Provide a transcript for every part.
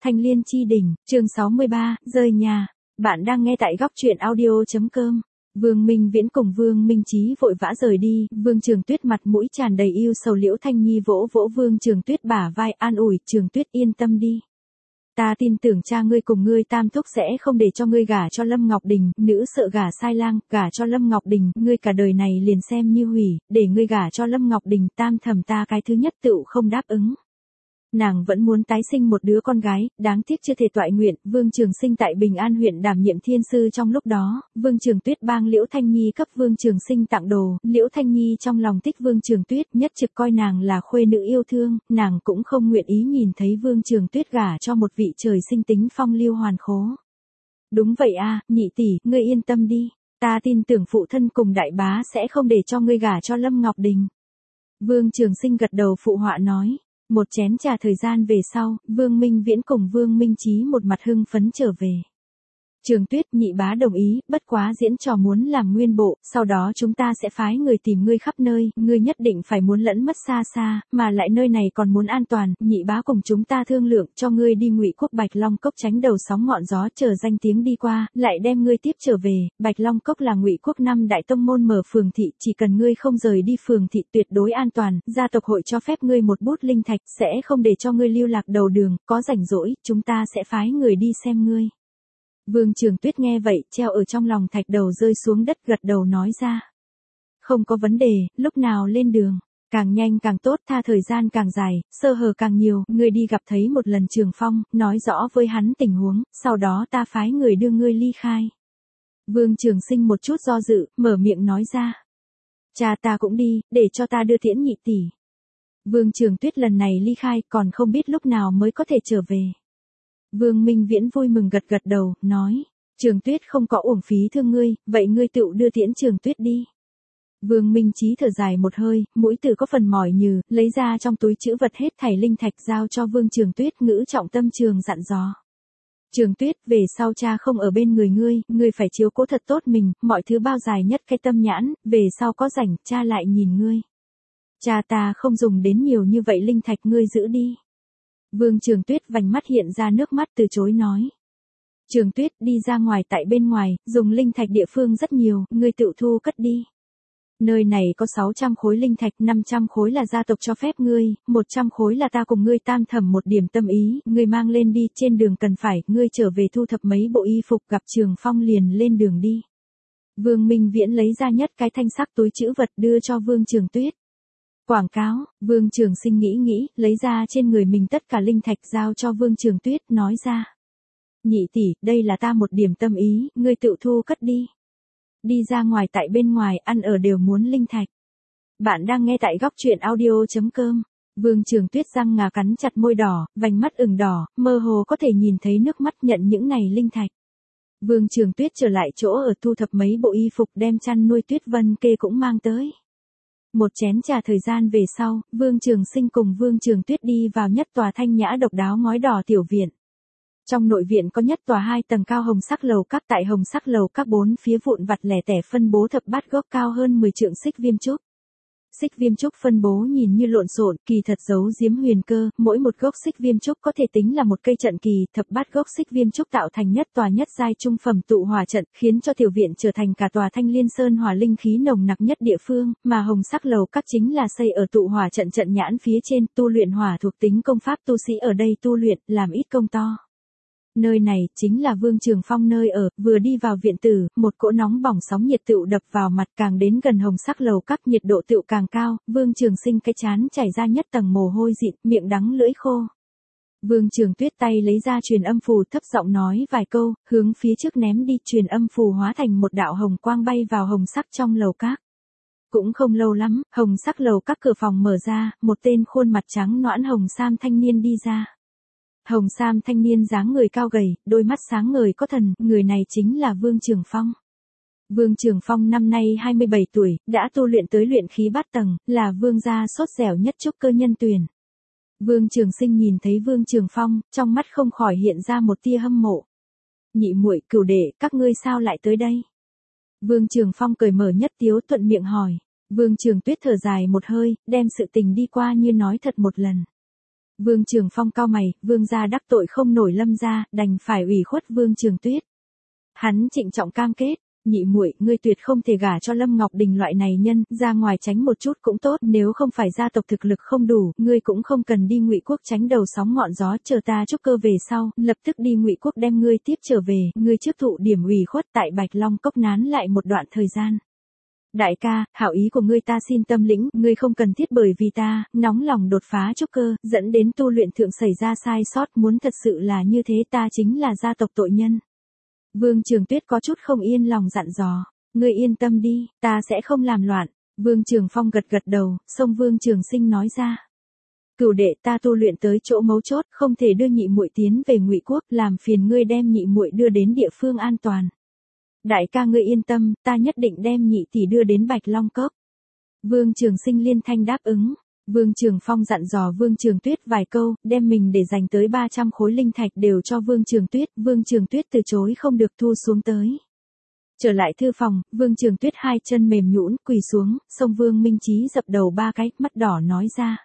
Thanh Liên Chi Đỉnh, chương 63, rời nhà. Bạn đang nghe tại góc truyện audio.com. Vương Minh Viễn cùng Vương Minh Chí vội vã rời đi, Vương Trường Tuyết mặt mũi tràn đầy yêu sầu. Liễu Thanh Nhi vỗ vỗ Vương Trường Tuyết bả vai an ủi, Trường Tuyết yên tâm đi. Ta tin tưởng cha ngươi cùng ngươi tam thúc sẽ không để cho ngươi gả cho Lâm Ngọc Đình, nữ sợ gả sai lang, gả cho Lâm Ngọc Đình, ngươi cả đời này liền xem như hủy, để ngươi gả cho Lâm Ngọc Đình, tam thẩm ta cái thứ nhất tựu không đáp ứng. Nàng vẫn muốn tái sinh một đứa con gái, đáng tiếc chưa thể toại nguyện. Vương Trường Sinh tại Bình An huyện đảm nhiệm thiên sư trong lúc đó, Vương Trường Tuyết bang Liễu Thanh Nhi cấp Vương Trường Sinh tặng đồ, Liễu Thanh Nhi trong lòng thích Vương Trường Tuyết, nhất trực coi nàng là khuê nữ yêu thương, nàng cũng không nguyện ý nhìn thấy Vương Trường Tuyết gả cho một vị trời sinh tính phong lưu hoàn khố. Đúng vậy a, nhị tỷ, ngươi yên tâm đi, ta tin tưởng phụ thân cùng đại bá sẽ không để cho ngươi gả cho Lâm Ngọc Đình. Vương Trường Sinh gật đầu phụ họa nói. Một chén trà thời gian về sau, Vương Minh Viễn cùng Vương Minh Chí một mặt hưng phấn trở về. Trường Tuyết, nhị bá đồng ý, bất quá diễn trò muốn làm nguyên bộ, sau đó chúng ta sẽ phái người tìm ngươi khắp nơi, ngươi nhất định phải muốn lẫn mất xa xa, mà lại nơi này còn muốn an toàn, nhị bá cùng chúng ta thương lượng cho ngươi đi Ngụy Quốc Bạch Long Cốc tránh đầu sóng ngọn gió, chờ danh tiếng đi qua, lại đem ngươi tiếp trở về. Bạch Long Cốc là Ngụy Quốc 5 đại tông môn mở phường thị, chỉ cần ngươi không rời đi phường thị tuyệt đối an toàn, gia tộc hội cho phép ngươi một bút linh thạch, sẽ không để cho ngươi lưu lạc đầu đường, có rảnh rỗi, chúng ta sẽ phái người đi xem ngươi. Vương Trường Tuyết nghe vậy, treo ở trong lòng thạch đầu rơi xuống đất, gật đầu nói ra. Không có vấn đề, lúc nào lên đường, càng nhanh càng tốt, tha thời gian càng dài, sơ hở càng nhiều, ngươi đi gặp thấy một lần Trường Phong, nói rõ với hắn tình huống, sau đó ta phái người đưa ngươi ly khai. Vương Trường Sinh một chút do dự, mở miệng nói ra. Cha ta cũng đi, để cho ta đưa tiễn nhị tỷ. Vương Trường Tuyết lần này ly khai, còn không biết lúc nào mới có thể trở về. Vương Minh Viễn vui mừng gật gật đầu, nói, Trường Tuyết không có uổng phí thương ngươi, vậy ngươi tựu đưa tiễn Trường Tuyết đi. Vương Minh Chí thở dài một hơi, mũi tử có phần mỏi nhừ, lấy ra trong túi trữ vật hết thảy linh thạch giao cho Vương Trường Tuyết, ngữ trọng tâm trường dặn dò. Trường Tuyết, về sau cha không ở bên người ngươi phải chiếu cố thật tốt mình, mọi thứ bao dài nhất cái tâm nhãn, về sau có rảnh, cha lại nhìn ngươi. Cha ta không dùng đến nhiều như vậy linh thạch, ngươi giữ đi. Vương Trường Tuyết vành mắt hiện ra nước mắt từ chối nói. Trường Tuyết, đi ra ngoài, tại bên ngoài, dùng linh thạch địa phương rất nhiều, ngươi tự thu cất đi. Nơi này có 600 khối linh thạch, 500 khối là gia tộc cho phép ngươi, 100 khối là ta cùng ngươi tam thẩm một điểm tâm ý, ngươi mang lên đi, trên đường cần phải, ngươi trở về thu thập mấy bộ y phục, gặp Trường Phong liền lên đường đi. Vương Minh Viễn lấy ra nhất cái thanh sắc túi trữ vật đưa cho Vương Trường Tuyết. Quảng cáo, Vương Trường Sinh nghĩ, lấy ra trên người mình tất cả linh thạch giao cho Vương Trường Tuyết, nói ra. Nhị tỷ, đây là ta một điểm tâm ý, ngươi tự thu cất đi. Đi ra ngoài, tại bên ngoài, ăn ở đều muốn linh thạch. Bạn đang nghe tại góc truyện audio.com. Vương Trường Tuyết răng ngà cắn chặt môi đỏ, vành mắt ửng đỏ, mơ hồ có thể nhìn thấy nước mắt nhận những này linh thạch. Vương Trường Tuyết trở lại chỗ ở thu thập mấy bộ y phục, đem chăn nuôi Tuyết Vân Kê cũng mang tới. Một chén trà thời gian về sau, Vương Trường Sinh cùng Vương Trường Tuyết đi vào nhất tòa thanh nhã độc đáo ngói đỏ tiểu viện. Trong nội viện có nhất tòa 2 tầng cao hồng sắc lầu các, tại hồng sắc lầu các 4 phía vụn vặt lẻ tẻ phân bố thập bát gốc cao hơn 10 trượng xích viêm trúc. Xích viêm trúc phân bố nhìn như lộn xộn, kỳ thật giấu giếm huyền cơ, mỗi một gốc xích viêm trúc có thể tính là một cây trận kỳ, thập bát gốc xích viêm trúc tạo thành nhất tòa nhất giai trung phẩm tụ hỏa trận, khiến cho tiểu viện trở thành cả tòa Thanh Liên Sơn hỏa linh khí nồng nặc nhất địa phương, mà hồng sắc lầu các chính là xây ở tụ hỏa trận trận nhãn phía trên, tu luyện hỏa thuộc tính công pháp tu sĩ ở đây tu luyện, làm ít công to. Nơi này chính là Vương Trường Phong nơi ở, vừa đi vào viện tử, một cỗ nóng bỏng sóng nhiệt tựu đập vào mặt, càng đến gần hồng sắc lầu các nhiệt độ tựu càng cao, Vương Trường Sinh cái chán chảy ra nhất tầng mồ hôi dịn, miệng đắng lưỡi khô. Vương Trường Tuyết tay lấy ra truyền âm phù, thấp giọng nói vài câu, hướng phía trước ném đi, truyền âm phù hóa thành một đạo hồng quang bay vào hồng sắc trong lầu các. Cũng không lâu lắm, hồng sắc lầu các cửa phòng mở ra, một tên khuôn mặt trắng nõn hồng sam thanh niên đi ra. Hồng sam thanh niên dáng người cao gầy, đôi mắt sáng ngời có thần, người này chính là Vương Trường Phong. Vương Trường Phong năm nay 27 tuổi, đã tu luyện tới luyện khí bát tầng, là vương gia sốt dẻo nhất trúc cơ nhân tuyển. Vương Trường Sinh nhìn thấy Vương Trường Phong, trong mắt không khỏi hiện ra một tia hâm mộ. Nhị muội, cửu đệ, các ngươi sao lại tới đây? Vương Trường Phong cười mở nhất tiếu, thuận miệng hỏi. Vương Trường Tuyết thở dài một hơi, đem sự tình đi qua như nói thật một lần. Vương Trường Phong cau mày, vương gia đắc tội không nổi Lâm gia, đành phải ủy khuất Vương Trường Tuyết. Hắn trịnh trọng cam kết, nhị muội, ngươi tuyệt không thể gả cho Lâm Ngọc Đình loại này nhân, ra ngoài tránh một chút cũng tốt, nếu không phải gia tộc thực lực không đủ, ngươi cũng không cần đi Ngụy Quốc tránh đầu sóng ngọn gió, chờ ta trúc cơ về sau, lập tức đi Ngụy Quốc đem ngươi tiếp trở về, ngươi trước thụ điểm ủy khuất tại Bạch Long Cốc nán lại một đoạn thời gian. Đại ca, hảo ý của ngươi ta xin tâm lĩnh, ngươi không cần thiết bởi vì ta, nóng lòng đột phá trúc cơ, dẫn đến tu luyện thượng xảy ra sai sót, muốn thật sự là như thế ta chính là gia tộc tội nhân. Vương Trường Tuyết có chút không yên lòng dặn dò, ngươi yên tâm đi, ta sẽ không làm loạn. Vương Trường Phong gật gật đầu, xông Vương Trường Sinh nói ra. Cửu đệ, ta tu luyện tới chỗ mấu chốt, không thể đưa nhị muội tiến về Ngụy Quốc, làm phiền ngươi đem nhị muội đưa đến địa phương an toàn. Đại ca ngươi yên tâm, ta nhất định đem nhị tỷ đưa đến Bạch Long Cốc. Vương Trường Sinh liên thanh đáp ứng. Vương Trường Phong dặn dò Vương Trường Tuyết vài câu, đem mình để dành tới 300 khối linh thạch đều cho Vương Trường Tuyết, Vương Trường Tuyết từ chối không được thu xuống tới. Trở lại thư phòng, Vương Trường Tuyết hai chân mềm nhũn quỳ xuống, xông Vương Minh Chí dập đầu ba cái, mắt đỏ nói ra.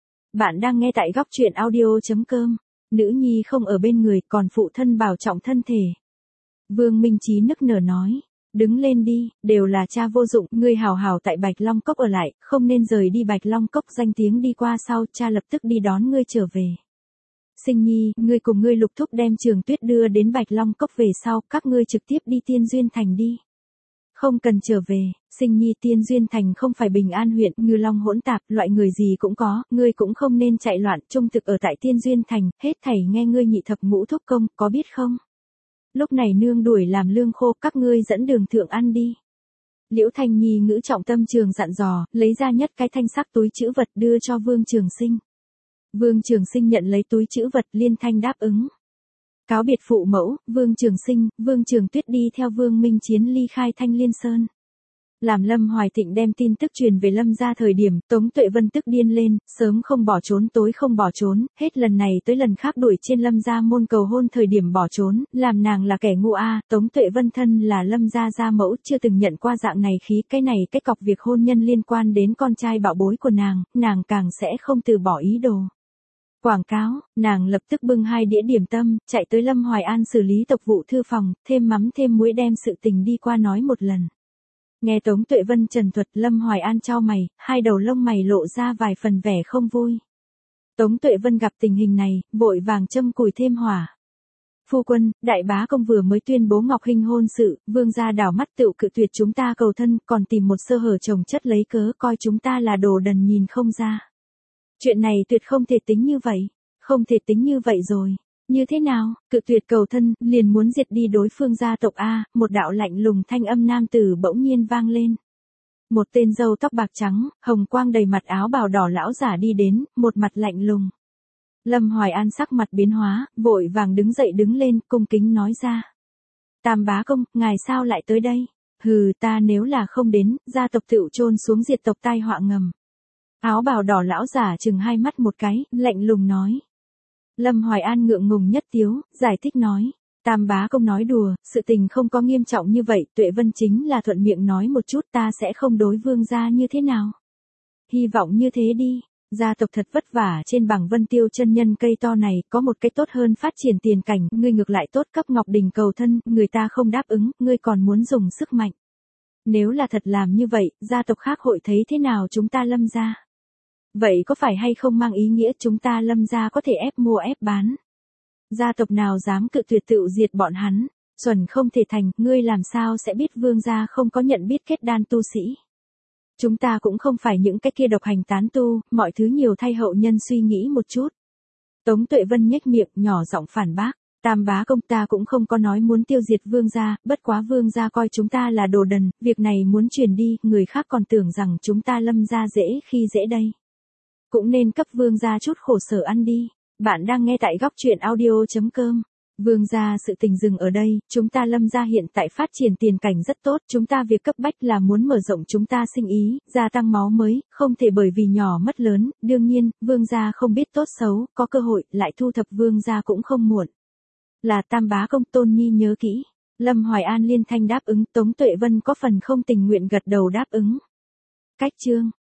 Bạn đang nghe tại góc truyện audio.com, nữ nhi không ở bên người, còn phụ thân bảo trọng thân thể. Vương Minh Chí nức nở nói. Đứng lên đi, đều là cha vô dụng, ngươi hào hào tại Bạch Long Cốc ở lại, không nên rời đi Bạch Long Cốc, danh tiếng đi qua sau, cha lập tức đi đón ngươi trở về. Sinh nhi, ngươi cùng ngươi lục thúc đem Trường Tuyết đưa đến Bạch Long Cốc về sau, các ngươi trực tiếp đi Tiên Duyên Thành đi. Không cần trở về, Sinh nhi, Tiên Duyên Thành không phải Bình An huyện, ngư long hỗn tạp, loại người gì cũng có, ngươi cũng không nên chạy loạn, trung thực ở tại Tiên Duyên Thành, hết thảy nghe ngươi nhị thập ngũ thúc công, có biết không? Lúc này nương đuổi làm lương khô, các ngươi dẫn đường thượng ăn đi. Liễu Thanh Nhi ngữ trọng tâm trường dặn dò, lấy ra nhất cái thanh sắc túi trữ vật đưa cho Vương Trường Sinh. Vương Trường Sinh nhận lấy túi trữ vật liên thanh đáp ứng. Cáo biệt phụ mẫu, Vương Trường Sinh, Vương Trường Tuyết đi theo Vương Minh Chiến ly khai Thanh Liên Sơn. Làm Lâm Hoài Thịnh đem tin tức truyền về Lâm gia thời điểm, Tống Tuệ Vân tức điên lên, sớm không bỏ trốn tối không bỏ trốn, hết lần này tới lần khác đuổi trên Lâm gia môn cầu hôn thời điểm bỏ trốn, làm nàng là kẻ ngu a. Tống Tuệ Vân thân là Lâm gia gia mẫu, chưa từng nhận qua dạng này khí, cái này cái cọc việc hôn nhân liên quan đến con trai bảo bối của nàng càng sẽ không từ bỏ ý đồ. Quảng cáo, nàng lập tức bưng 2 đĩa điểm tâm, chạy tới Lâm Hoài An xử lý tộc vụ thư phòng, thêm mắm thêm muối đem sự tình đi qua nói một lần. Nghe Tống Tuệ Vân trần thuật, Lâm Hoài An chau mày, hai đầu lông mày lộ ra vài phần vẻ không vui. Tống Tuệ Vân gặp tình hình này, vội vàng châm củi thêm hỏa. Phu quân, đại bá công vừa mới tuyên bố Ngọc Hinh hôn sự, vương gia đảo mắt tựu cự tuyệt chúng ta cầu thân, còn tìm một sơ hở chồng chất lấy cớ coi chúng ta là đồ đần nhìn không ra. Chuyện này tuyệt không thể tính như vậy, không thể tính như vậy rồi. Như thế nào, cự tuyệt cầu thân, liền muốn diệt đi đối phương gia tộc A, một đạo lạnh lùng thanh âm nam tử bỗng nhiên vang lên. Một tên râu tóc bạc trắng, hồng quang đầy mặt áo bào đỏ lão giả đi đến, một mặt lạnh lùng. Lâm Hoài An sắc mặt biến hóa, vội vàng đứng dậy đứng lên, cung kính nói ra. Tam bá công, ngài sao lại tới đây? Hừ, ta nếu là không đến, gia tộc tựu chôn xuống diệt tộc tai họa ngầm. Áo bào đỏ lão giả chừng hai mắt một cái, lạnh lùng nói. Lâm Hoài An ngượng ngùng nhất tiếu, giải thích nói. Tam bá công nói đùa, sự tình không có nghiêm trọng như vậy, Tuệ Vân chính là thuận miệng nói một chút, ta sẽ không đối vương gia như thế nào. Hy vọng như thế đi, gia tộc thật vất vả trên bảng Vân Tiêu chân nhân cây to này, có một cái tốt hơn phát triển tiền cảnh, ngươi ngược lại tốt cấp Ngọc Đình cầu thân, người ta không đáp ứng, ngươi còn muốn dùng sức mạnh. Nếu là thật làm như vậy, gia tộc khác hội thấy thế nào chúng ta Lâm gia? Vậy có phải hay không mang ý nghĩa chúng ta Lâm gia có thể ép mua ép bán? Gia tộc nào dám cự tuyệt tựu diệt bọn hắn, chuẩn không thể thành, ngươi làm sao sẽ biết vương gia không có nhận biết kết đan tu sĩ. Chúng ta cũng không phải những cái kia độc hành tán tu, mọi thứ nhiều thay hậu nhân suy nghĩ một chút. Tống Tuệ Vân nhếch miệng, nhỏ giọng phản bác, Tam bá công ta cũng không có nói muốn tiêu diệt vương gia, bất quá vương gia coi chúng ta là đồ đần, việc này muốn truyền đi, người khác còn tưởng rằng chúng ta Lâm gia dễ khi dễ đây. Cũng nên cấp vương gia chút khổ sở ăn đi. Bạn đang nghe tại góc truyện audio.com. Vương gia sự tình dừng ở đây, chúng ta Lâm gia hiện tại phát triển tiền cảnh rất tốt, chúng ta việc cấp bách là muốn mở rộng chúng ta sinh ý, gia tăng máu mới, không thể bởi vì nhỏ mất lớn, đương nhiên, vương gia không biết tốt xấu, có cơ hội, lại thu thập vương gia cũng không muộn. Là Tam bá công, Tôn Nhi nhớ kỹ. Lâm Hoài An liên thanh đáp ứng, Tống Tuệ Vân có phần không tình nguyện gật đầu đáp ứng. Cách chương